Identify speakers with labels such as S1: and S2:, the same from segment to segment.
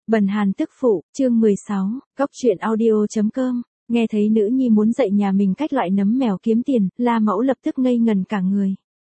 S1: Bần Hàn tức phụ, chương 16, Cóc truyện audio.com. Nghe thấy nữ nhi muốn dạy nhà mình cách loại nấm mèo kiếm tiền, La Mẫu lập tức ngây ngần cả người.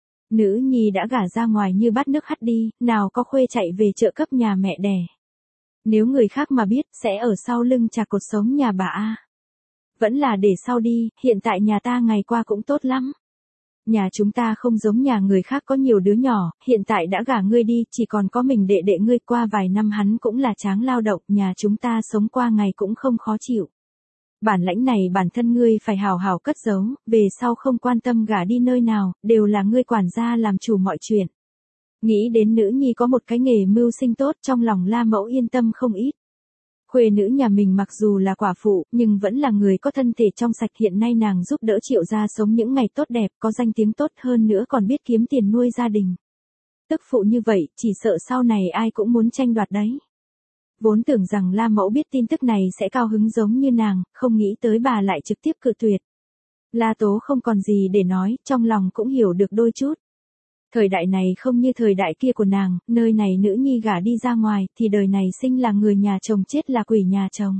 S1: Nữ nhi đã gả ra ngoài như bát nước hắt đi, nào có khuê chạy về trợ cấp nhà mẹ đẻ. Nếu người khác mà biết, sẽ ở sau lưng chà cột sống nhà bà a. Vẫn là để sau đi, hiện tại nhà ta ngày qua cũng tốt lắm. Nhà chúng ta không giống nhà người khác có nhiều đứa nhỏ, hiện tại đã gả ngươi đi, chỉ còn có mình đệ đệ ngươi, qua vài năm hắn cũng là tráng lao động, nhà chúng ta sống qua ngày cũng không khó chịu. Bản lãnh này bản thân ngươi phải hào hào cất giấu, về sau không quan tâm gả đi nơi nào, đều là ngươi quản gia làm chủ mọi chuyện. Nghĩ đến nữ nhi có một cái nghề mưu sinh tốt, trong lòng La Mẫu yên tâm không ít. Khuê nữ nhà mình mặc dù là quả phụ, nhưng vẫn là người có thân thể trong sạch, hiện nay nàng giúp đỡ Triệu gia sống những ngày tốt đẹp, có danh tiếng tốt hơn nữa còn biết kiếm tiền nuôi gia đình. Tức phụ như vậy, chỉ sợ sau này ai cũng muốn tranh đoạt đấy. Vốn tưởng rằng La Mẫu biết tin tức này sẽ cao hứng giống như nàng, không nghĩ tới bà lại trực tiếp cự tuyệt. La Tố không còn gì để nói, trong lòng cũng hiểu được đôi chút. Thời đại này không như thời đại kia của nàng, nơi này nữ nhi gả đi ra ngoài, thì đời này sinh là người nhà chồng, chết là quỷ nhà chồng.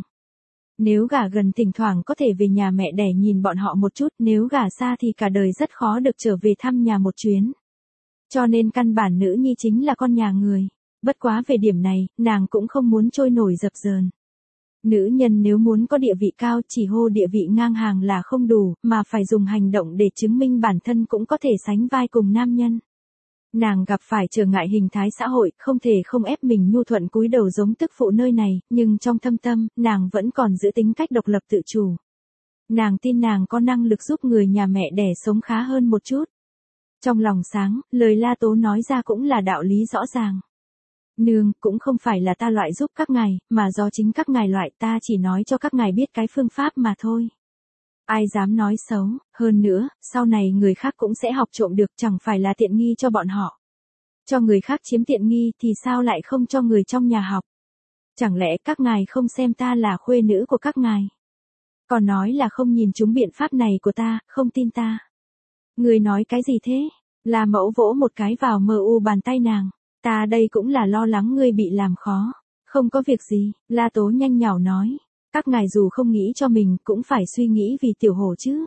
S1: Nếu gả gần thỉnh thoảng có thể về nhà mẹ đẻ nhìn bọn họ một chút, nếu gả xa thì cả đời rất khó được trở về thăm nhà một chuyến. Cho nên căn bản nữ nhi chính là con nhà người. Bất quá về điểm này, nàng cũng không muốn trôi nổi dập dờn. Nữ nhân nếu muốn có địa vị cao, chỉ hô địa vị ngang hàng là không đủ, mà phải dùng hành động để chứng minh bản thân cũng có thể sánh vai cùng nam nhân. Nàng gặp phải trở ngại hình thái xã hội, không thể không ép mình nhu thuận cúi đầu giống tức phụ nơi này, nhưng trong thâm tâm, nàng vẫn còn giữ tính cách độc lập tự chủ. Nàng tin nàng có năng lực giúp người nhà mẹ đẻ sống khá hơn một chút. Trong lòng sáng, lời La Tố nói ra cũng là đạo lý rõ ràng. Nương, cũng không phải là ta loại giúp các ngài, mà do chính các ngài loại, ta chỉ nói cho các ngài biết cái phương pháp mà thôi. Ai dám nói xấu, hơn nữa, sau này người khác cũng sẽ học trộm được, chẳng phải là tiện nghi cho bọn họ. Cho người khác chiếm tiện nghi thì sao lại không cho người trong nhà học? Chẳng lẽ các ngài không xem ta là khuê nữ của các ngài? Còn nói là không nhìn trúng biện pháp này của ta, không tin ta. Người nói cái gì thế? La Mẫu vỗ một cái vào mu bàn tay nàng. Ta đây cũng là lo lắng ngươi bị làm khó. Không có việc gì, La Tố nhanh nhảu nói. Các ngài dù không nghĩ cho mình cũng phải suy nghĩ vì Tiểu Hổ chứ.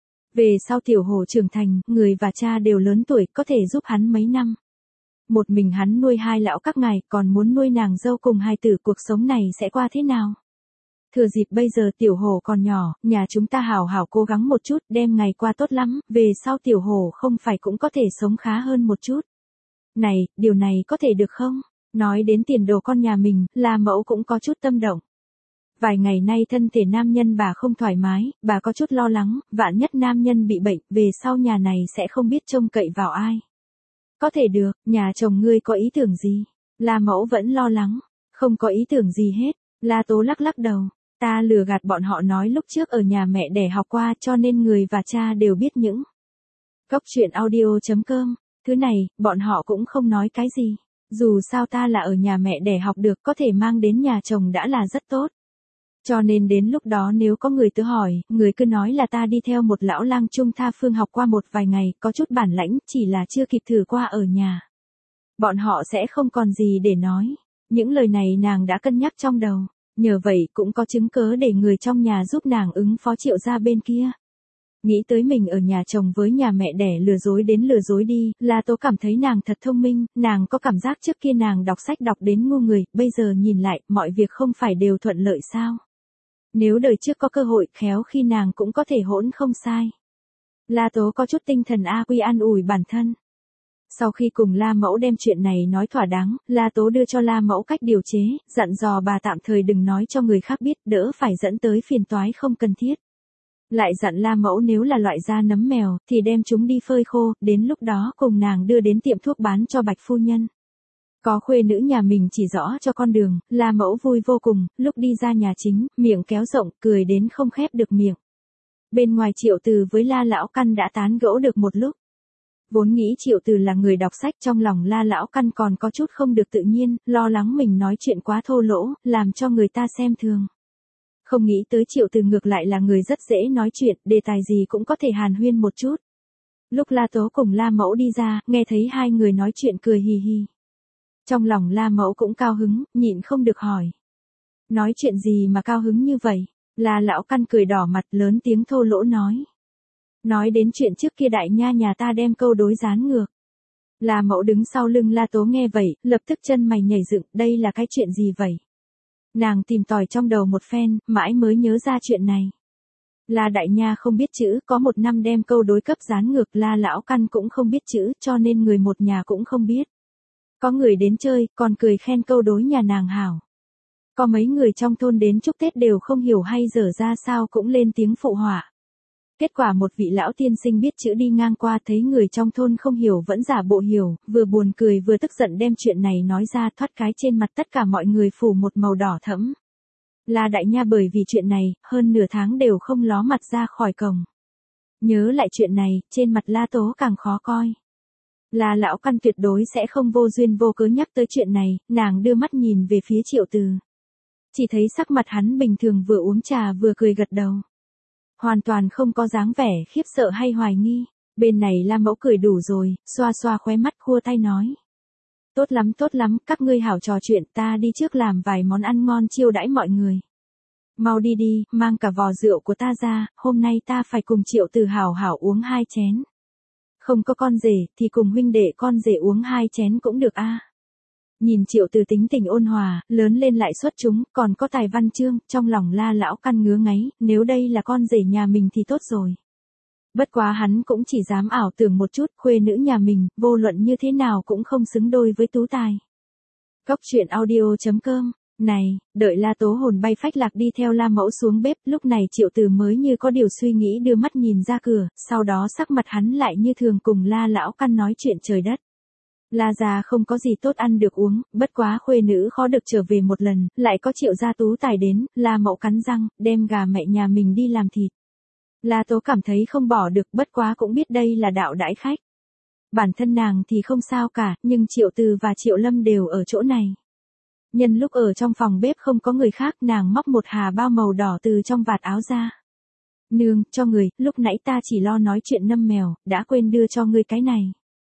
S1: Về sau Tiểu Hổ trưởng thành, người và cha đều lớn tuổi, có thể giúp hắn mấy năm. Một mình hắn nuôi hai lão các ngài, còn muốn nuôi nàng dâu cùng hai tử, cuộc sống này sẽ qua thế nào? Thừa dịp bây giờ Tiểu Hổ còn nhỏ, nhà chúng ta hào hào cố gắng một chút, đem ngày qua tốt lắm, về sau Tiểu Hổ không phải cũng có thể sống khá hơn một chút. Này, điều này có thể được không? Nói đến tiền đồ con nhà mình, La Mẫu cũng có chút tâm động. Vài ngày nay thân thể nam nhân bà không thoải mái, bà có chút lo lắng, vạn nhất nam nhân bị bệnh, về sau nhà này sẽ không biết trông cậy vào ai. Có thể được, nhà chồng ngươi có ý tưởng gì? La Mẫu vẫn lo lắng, không có ý tưởng gì hết. La Tố lắc lắc đầu, ta lừa gạt bọn họ nói lúc trước ở nhà mẹ đẻ học qua, cho nên người và cha đều biết những. Cóc truyện audio.com, thứ này, bọn họ cũng không nói cái gì. Dù sao ta là ở nhà mẹ đẻ học được, có thể mang đến nhà chồng đã là rất tốt. Cho nên đến lúc đó nếu có người tự hỏi, người cứ nói là ta đi theo một lão lang trung tha phương học qua một vài ngày, có chút bản lãnh, chỉ là chưa kịp thử qua ở nhà. Bọn họ sẽ không còn gì để nói. Những lời này nàng đã cân nhắc trong đầu. Nhờ vậy cũng có chứng cớ để người trong nhà giúp nàng ứng phó Triệu gia bên kia. Nghĩ tới mình ở nhà chồng với nhà mẹ đẻ lừa dối đến lừa dối đi, La Tố cảm thấy nàng thật thông minh, nàng có cảm giác trước kia nàng đọc sách đọc đến ngu người, bây giờ nhìn lại, mọi việc không phải đều thuận lợi sao? Nếu đời trước có cơ hội, khéo khi nàng cũng có thể hỗn không sai. La Tố có chút tinh thần quy an ủi bản thân. Sau khi cùng La Mẫu đem chuyện này nói thỏa đáng, La Tố đưa cho La Mẫu cách điều chế, dặn dò bà tạm thời đừng nói cho người khác biết, đỡ phải dẫn tới phiền toái không cần thiết. Lại dặn La Mẫu nếu là loại da nấm mèo, thì đem chúng đi phơi khô, đến lúc đó cùng nàng đưa đến tiệm thuốc bán cho Bạch phu nhân. Có khuê nữ nhà mình chỉ rõ cho con đường, La Mẫu vui vô cùng, lúc đi ra nhà chính, miệng kéo rộng, cười đến không khép được miệng. Bên ngoài Triệu Từ với La Lão Căn đã tán gẫu được một lúc. Vốn nghĩ Triệu Từ là người đọc sách, trong lòng La Lão Căn còn có chút không được tự nhiên, lo lắng mình nói chuyện quá thô lỗ, làm cho người ta xem thường. Không nghĩ tới Triệu Từ ngược lại là người rất dễ nói chuyện, đề tài gì cũng có thể hàn huyên một chút. Lúc La Tố cùng La Mẫu đi ra, nghe thấy hai người nói chuyện cười hì hì. Trong lòng La Mẫu cũng cao hứng, nhịn không được hỏi. Nói chuyện gì mà cao hứng như vậy? La lão căn cười đỏ mặt lớn tiếng thô lỗ nói. Nói đến chuyện trước kia đại nha nhà ta đem câu đối gián ngược. La mẫu đứng sau lưng La Tố nghe vậy, lập tức chân mày nhảy dựng, đây là cái chuyện gì vậy? Nàng tìm tòi trong đầu một phen, mãi mới nhớ ra chuyện này. La đại nha không biết chữ, có một năm đem câu đối cấp gián ngược, La lão căn cũng không biết chữ, cho nên người một nhà cũng không biết. Có người đến chơi, còn cười khen câu đối nhà nàng hảo. Có mấy người trong thôn đến chúc Tết đều không hiểu hay dở ra sao cũng lên tiếng phụ họa. Kết quả một vị lão tiên sinh biết chữ đi ngang qua thấy người trong thôn không hiểu vẫn giả bộ hiểu, vừa buồn cười vừa tức giận đem chuyện này nói ra, thoát cái trên mặt tất cả mọi người phủ một màu đỏ thẫm. La đại nha bởi vì chuyện này, hơn nửa tháng đều không ló mặt ra khỏi cổng. Nhớ lại chuyện này, trên mặt La Tố càng khó coi. La lão căn tuyệt đối sẽ không vô duyên vô cớ nhắc tới chuyện này, nàng đưa mắt nhìn về phía Triệu Từ. Chỉ thấy sắc mặt hắn bình thường vừa uống trà vừa cười gật đầu. Hoàn toàn không có dáng vẻ khiếp sợ hay hoài nghi. Bên này La mẫu cười đủ rồi, xoa xoa khóe mắt khua tay nói. Tốt lắm, các ngươi hảo trò chuyện, ta đi trước làm vài món ăn ngon chiêu đãi mọi người. Mau đi đi, mang cả vò rượu của ta ra, hôm nay ta phải cùng Triệu Từ hảo hảo uống 2 chén. Không có con rể, thì cùng huynh đệ con rể uống 2 chén cũng được a. Nhìn Triệu Từ tính tình ôn hòa, lớn lên lại xuất chúng, còn có tài văn chương, trong lòng La lão căn ngứa ngáy, nếu đây là con rể nhà mình thì tốt rồi. Bất quá hắn cũng chỉ dám ảo tưởng một chút, khuê nữ nhà mình, vô luận như thế nào cũng không xứng đôi với tú tài. Góc truyện audio.com. Này, đợi La Tố hồn bay phách lạc đi theo La mẫu xuống bếp, lúc này Triệu Từ mới như có điều suy nghĩ đưa mắt nhìn ra cửa, sau đó sắc mặt hắn lại như thường cùng La lão căn nói chuyện trời đất. La gia không có gì tốt ăn được uống, bất quá khuê nữ khó được trở về một lần, lại có Triệu gia tú tài đến, La mẫu cắn răng, đem gà mẹ nhà mình đi làm thịt. La Tố cảm thấy không bỏ được, bất quá cũng biết đây là đạo đãi khách. Bản thân nàng thì không sao cả, nhưng Triệu Từ và Triệu Lâm đều ở chỗ này. Nhân lúc ở trong phòng bếp không có người khác, nàng móc một hà bao màu đỏ từ trong vạt áo ra. Nương, cho người, lúc nãy ta chỉ lo nói chuyện nâm mèo, đã quên đưa cho ngươi cái này.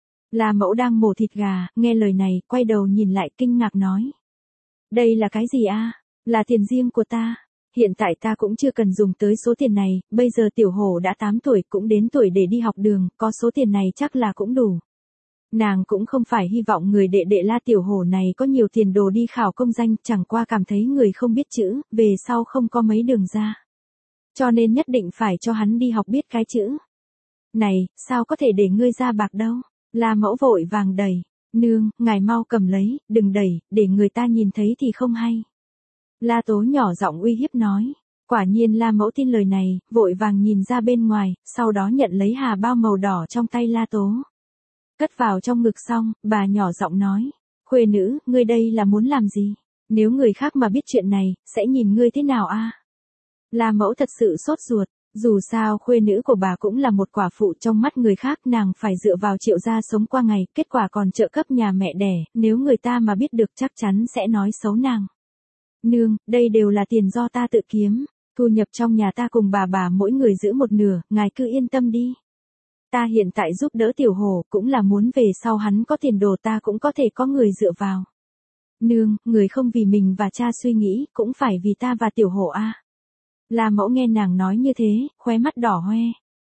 S1: La mẫu đang mổ thịt gà, nghe lời này, quay đầu nhìn lại kinh ngạc nói. Đây là cái gì a? Là tiền riêng của ta. Hiện tại ta cũng chưa cần dùng tới số tiền này, bây giờ tiểu hổ đã 8 tuổi cũng đến tuổi để đi học đường, có số tiền này chắc là cũng đủ. Nàng cũng không phải hy vọng người đệ đệ La tiểu hổ này có nhiều tiền đồ đi khảo công danh, chẳng qua cảm thấy người không biết chữ, về sau không có mấy đường ra. Cho nên nhất định phải cho hắn đi học biết cái chữ. Này, sao có thể để ngươi ra bạc đâu? La mẫu vội vàng đẩy. Nương, ngài mau cầm lấy, đừng đẩy, để người ta nhìn thấy thì không hay. La Tố nhỏ giọng uy hiếp nói. Quả nhiên La mẫu tin lời này, vội vàng nhìn ra bên ngoài, sau đó nhận lấy hà bao màu đỏ trong tay La Tố. Cất vào trong ngực xong, bà nhỏ giọng nói. Khuê nữ, ngươi đây là muốn làm gì? Nếu người khác mà biết chuyện này, sẽ nhìn ngươi thế nào a? La mẫu thật sự sốt ruột. Dù sao khuê nữ của bà cũng là một quả phụ trong mắt người khác, nàng phải dựa vào Triệu gia sống qua ngày, kết quả còn trợ cấp nhà mẹ đẻ, nếu người ta mà biết được chắc chắn sẽ nói xấu nàng. Nương, đây đều là tiền do ta tự kiếm, thu nhập trong nhà ta cùng bà mỗi người giữ một nửa, ngài cứ yên tâm đi. Ta hiện tại giúp đỡ tiểu hổ, cũng là muốn về sau hắn có tiền đồ ta cũng có thể có người dựa vào. Nương, người không vì mình và cha suy nghĩ, cũng phải vì ta và tiểu hổ a. La mẫu nghe nàng nói như thế, khóe mắt đỏ hoe.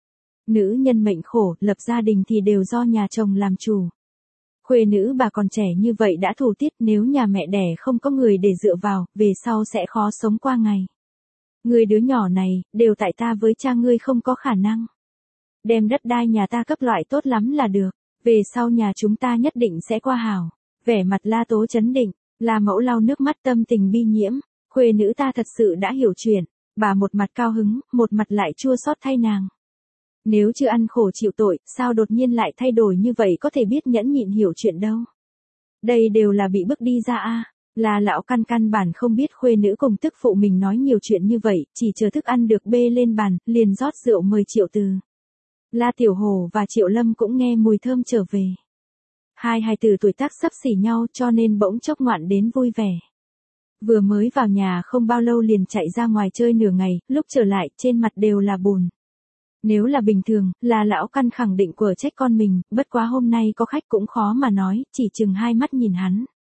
S1: Nữ nhân mệnh khổ, lập gia đình thì đều do nhà chồng làm chủ. Khuê nữ bà còn trẻ như vậy đã thủ tiết, nếu nhà mẹ đẻ không có người để dựa vào, về sau sẽ khó sống qua ngày. Người đứa nhỏ này, đều tại ta với cha ngươi không có khả năng. Đem đất đai nhà ta cấp loại tốt lắm là được, về sau nhà chúng ta nhất định sẽ qua hảo. Vẻ mặt La Tố chấn định, La mẫu lau nước mắt tâm tình bi nhiễm, khuê nữ ta thật sự đã hiểu chuyện. Bà một mặt cao hứng, một mặt lại chua xót thay nàng. Nếu chưa ăn khổ chịu tội, sao đột nhiên lại thay đổi như vậy, có thể biết nhẫn nhịn hiểu chuyện đâu. Đây đều là bị bức đi ra a. Là lão căn bản không biết khuê nữ cùng tức phụ mình nói nhiều chuyện như vậy, chỉ chờ thức ăn được bê lên bàn, liền rót rượu mời Triệu Từ. La Tiểu Hổ và Triệu Lâm cũng nghe mùi thơm trở về. Hai hài tử tuổi tác xấp xỉ nhau cho nên bỗng chốc ngoạn đến vui vẻ. Vừa mới vào nhà không bao lâu liền chạy ra ngoài chơi nửa ngày, lúc trở lại trên mặt đều là bùn. Nếu là bình thường, là lão căn khẳng định quở trách con mình, bất quá hôm nay có khách cũng khó mà nói, chỉ chừng hai mắt nhìn hắn.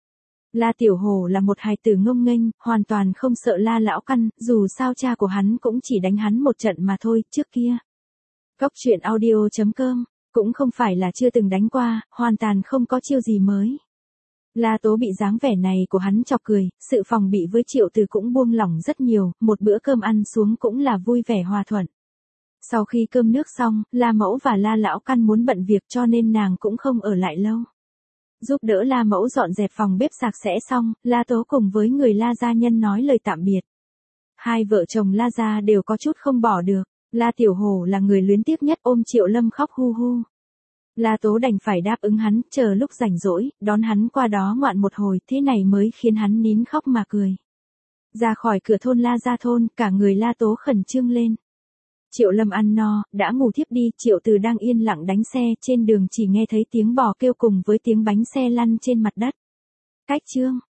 S1: La Tiểu Hổ là một hài tử ngông nghênh, hoàn toàn không sợ La Lão Căn, dù sao cha của hắn cũng chỉ đánh hắn một trận mà thôi, trước kia. Cóc truyện audio.com, cũng không phải là chưa từng đánh qua, hoàn toàn không có chiêu gì mới. La Tố bị dáng vẻ này của hắn chọc cười, sự phòng bị với Triệu Từ cũng buông lỏng rất nhiều, một bữa cơm ăn xuống cũng là vui vẻ hòa thuận. Sau khi cơm nước xong, La Mẫu và La Lão Căn muốn bận việc cho nên nàng cũng không ở lại lâu. Giúp đỡ La Mẫu dọn dẹp phòng bếp sạch sẽ xong, La Tố cùng với người La gia nhân nói lời tạm biệt. Hai vợ chồng La gia đều có chút không bỏ được, La Tiểu Hổ là người luyến tiếc nhất ôm Triệu Lâm khóc hu hu. La Tố đành phải đáp ứng hắn, chờ lúc rảnh rỗi, đón hắn qua đó ngoạn một hồi, thế này mới khiến hắn nín khóc mà cười. Ra khỏi cửa thôn La gia thôn, cả người La Tố khẩn trương lên. Triệu Lâm ăn no, đã ngủ thiếp đi, Triệu Từ đang yên lặng đánh xe, trên đường chỉ nghe thấy tiếng bò kêu cùng với tiếng bánh xe lăn trên mặt đất. Cách chương